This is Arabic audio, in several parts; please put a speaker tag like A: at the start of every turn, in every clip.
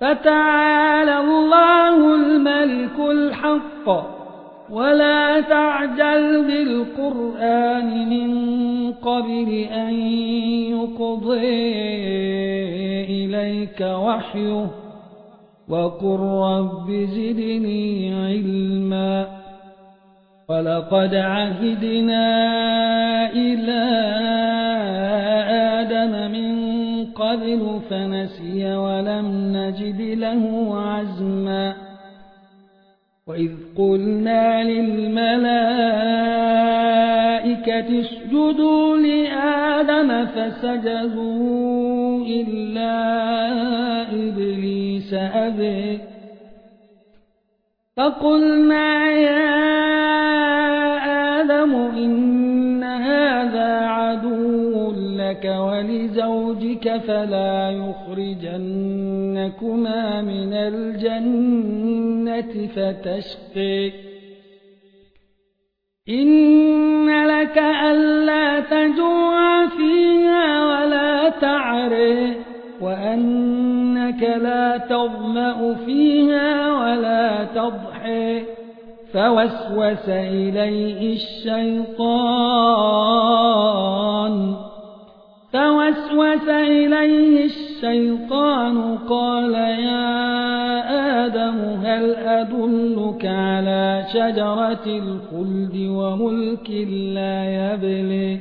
A: فتعالى الله الملك الحق ولا تعجل بالقرآن من قبل أن يقضي إليك وحيه وقل رب زدني علما ولقد عهدنا إلى آدم من قبل فنسي ولم نجد له عزما وإذ قلنا للملائكة اسجدوا لآدم فسجدوا إلا إبليس أبى فقلنا يا آدم إن هذا عدو لك ولزوجك فلا يخرجنكما من الجنة فتشقي إن لك ألا تجوع فيها ولا تعري وأنك لا تظمأ فيها ولا تضحي فوسوس إليه الشيطان قال يا آدم هل أدلك على شجرة الخلد وملك لا يبلي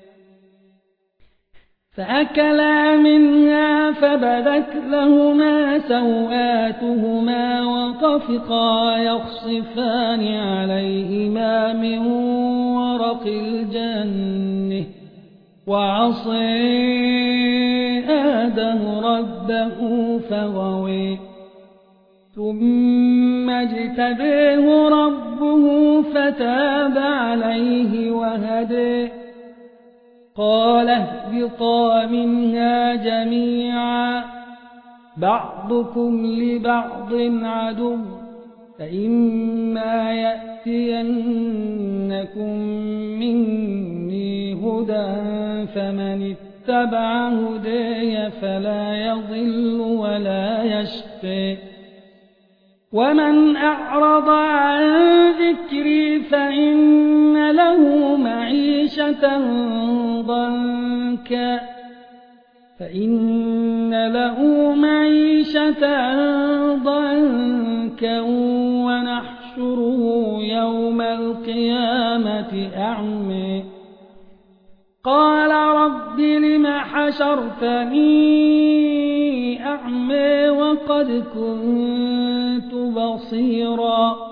A: فأكلا منها فبدت لهما سوآتهما وطفقا يخصفان عليهما من ورق الجنة وعصي آدم ربه فغوي ثم اجتبيه ربه فتاب عليه وهدي قال اهبطا منها جميعا بعضكم لبعض عدو فإما يأتينكم مني هدى فمن اتبع هداي فلا يضل ولا يشقى ومن أعرض عن ذكري فإن له معيشة ضنكا ونحشره يوم القيامة أعمى قال رب لم حشرتني أعمى وقد كنت بصيرا